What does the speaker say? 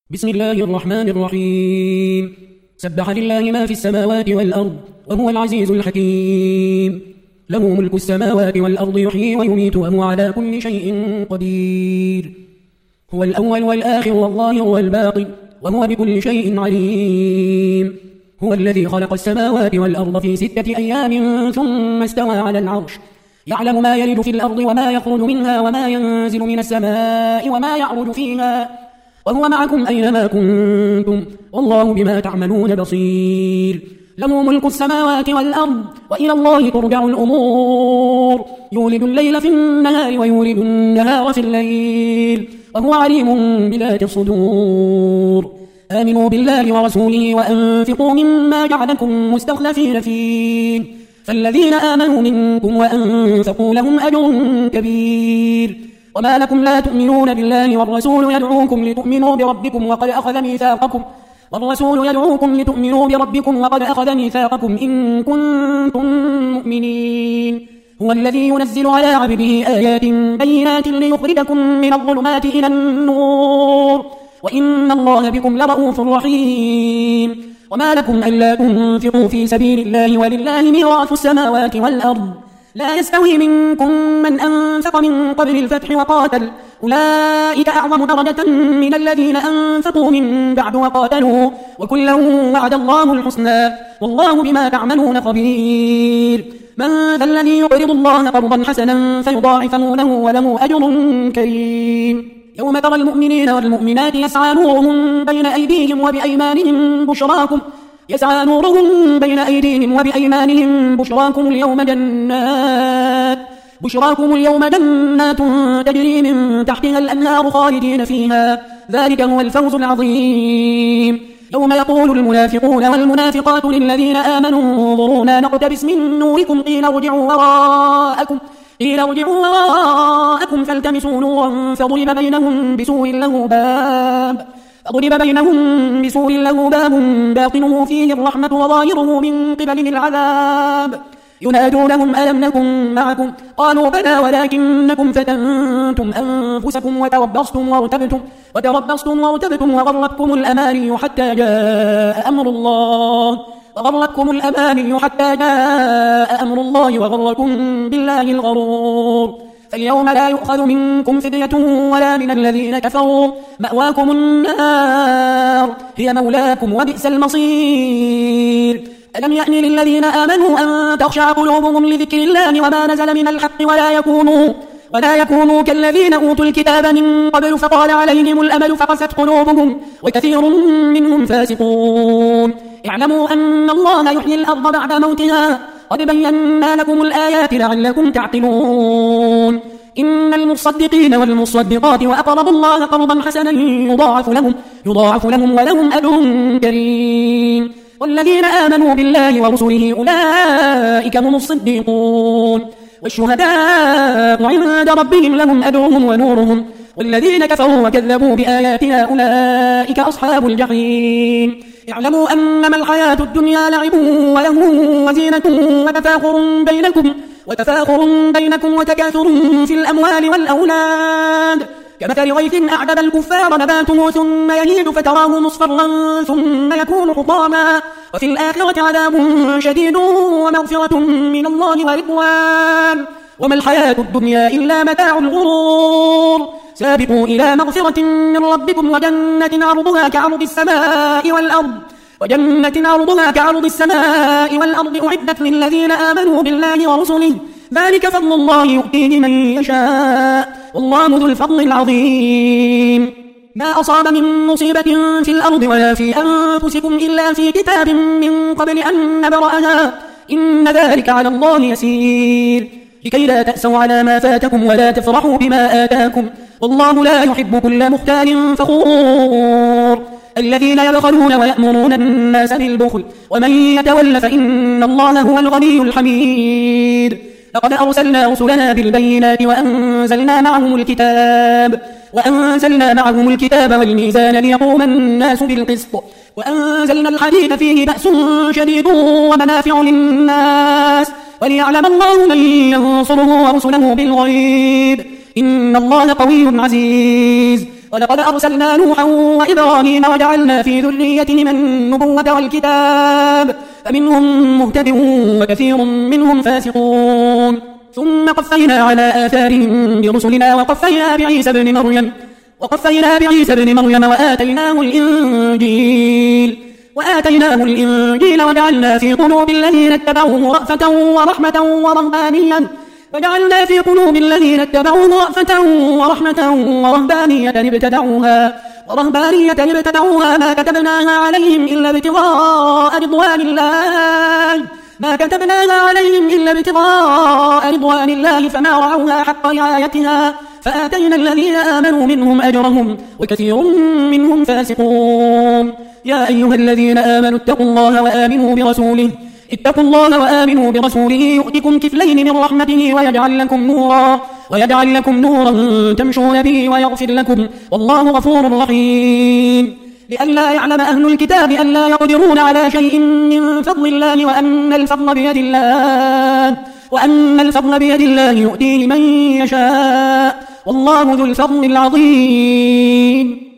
بسم الله الرحمن الرحيم. سبح لله ما في السماوات والأرض وهو العزيز الحكيم. له ملك السماوات والأرض يحيي ويميت وهو على كل شيء قدير. هو الأول والآخر والظاهر والباطن وهو بكل شيء عليم. هو الذي خلق السماوات والأرض في 6 أيام ثم استوى على العرش. يعلم ما يلج في الأرض وما يخرج منها وما ينزل من السماء وما يعرج فيها وهو معكم أينما كنتم والله بما تعملون بصير. له ملك السماوات والأرض وإلى الله ترجع الأمور. يولد الليل في النهار ويولد النهار في الليل وهو عليم بذات الصدور. آمنوا بالله ورسوله وأنفقوا مما جعلكم مستخلفين فيه فالذين آمنوا منكم وأنفقوا لهم أجر كبير. وما لكم لا تؤمنون بالله والرسول يدعوكم لتؤمنوا بربكم وقد أخذ ميثاقكم إن كنتم مؤمنين. هو الذي ينزل على عبده آيات بينات ليخرجكم من الظلمات إلى النور وإن الله بكم لرؤوف رحيم. وما لكم ألا تنفقوا في سبيل الله ولله ميراث السماوات والأرض لا يستوي منكم من أنفق من قبل الفتح وقاتل أولئك أعظم درجة من الذين أنفقوا من بعد وقاتلوا وكلا وعد الله الحسنى والله بما تعملون خبير. من ذا الذي يقرض الله قرضا حسنا فيضاعفه له وله أجر كريم. يوم ترى المؤمنين والمؤمنات يسعى نورهم بين أيديهم وبأيمانهم بشراكم اليوم جنات تجري من تحتها الأنهار خالدين فيها ذلك هو الفوز العظيم. يوم يقول المنافقون والمنافقات للذين آمنوا انظرونا نقتبس من نوركم قيل ارجعوا وراءكم فالتمسوا نورا فضرب بينهم بسور له باب باطنه فيه الرحمة وظاهره من قبله العذاب. ينادونهم ألم نكن معكم قالوا بلى ولكنكم فتنتم أنفسكم وتربصتم وارتبتم وغرتكم الأماني حتى جاء أمر الله وغركم بالله الغرور. فاليوم لا يؤخذ منكم فدية ولا من الذين كفروا مأواكم النار هي مولاكم وبئس المصير. ألم يأن للذين آمنوا أن تخشع قلوبهم لذكر الله وما نزل من الحق ولا يكونوا كالذين أوتوا الكتاب من قبل فطال عليهم الأمل فقست قلوبهم وكثير منهم فاسقون. اعلموا أن الله يحيي الأرض بعد موتها قد بينا لكم الآيات لعلكم تعقلون. إن المصدقين والمصدقات وأقرضوا الله قرضا حسنا يضاعف لهم ولهم أجر كريم. والذين آمنوا بالله ورسله أولئك هم الصديقون والشهداء عند ربهم لهم أجرهم ونورهم والذين كفروا وكذبوا بآياتنا أولئك أصحاب الجحيم. اعلموا أنما الحياة الدنيا لعب ولهو وزينة وتفاخر بينكم وتكاثر في الأموال والأولاد كمثل غيث أعجب الكفار نباته ثم يهيج فتراه مصفرا ثم يكون حطاما وفي الآخرة عذاب شديد ومغفرة من الله ورضوان وما الحياة الدنيا إلا متاع الغرور. سابقوا إلى مغفرة من ربكم وجنة عرضها كعرض السماء والأرض أعدت للذين آمنوا بالله ورسله ذلك فضل الله يؤتيه من يشاء والله ذو الفضل العظيم. ما أصاب من مصيبة في الأرض ولا في أنفسكم إلا في كتاب من قبل أن نبرأها إن ذلك على الله يسير. لكي لا تأسوا على ما فاتكم ولا تفرحوا بما آتاكم والله لا يحب كل مختال فخور. الذين يبخلون ويأمرون الناس بالبخل ومن يتول فإن الله هو الغني الحميد. لقد أرسلنا رسلنا بالبينات وأنزلنا معهم الكتاب والميزان ليقوم الناس بالقسط وأنزلنا الحديد فيه بأس شديد ومنافع للناس وليعلم الله من ينصره ورسله بالغيب إن الله قوي عزيز. ولقد أرسلنا نوحا وإبراهيم وجعلنا في ذريتهما النبوة والكتاب فمنهم مهتد وكثير منهم فاسقون ثم قفينا على آثارهم برسلنا وقفينا بعيسى بن مريم وآتيناه الإنجيل وجعلنا في قلوب الذين اتبعوه رأفة ورهبانية ابتدعوها ما كتبناها عليهم إلا ابتغاء رضوان الله فما رعوها حق رعايتها فآتينا الذين آمنوا منهم أجرهم وكثير منهم فاسقون يا أيها الذين آمنوا اتقوا الله وآمنوا برسوله يؤتكم كفلين من رحمته ويجعل لكم نورا تمشون به ويغفر لكم والله غفور رحيم لئلا يعلم أهل الكتاب ألا يقدرون على شيء من فضل الله وأن الفضل بيد الله يؤتيه من يشاء والله ذو الفضل العظيم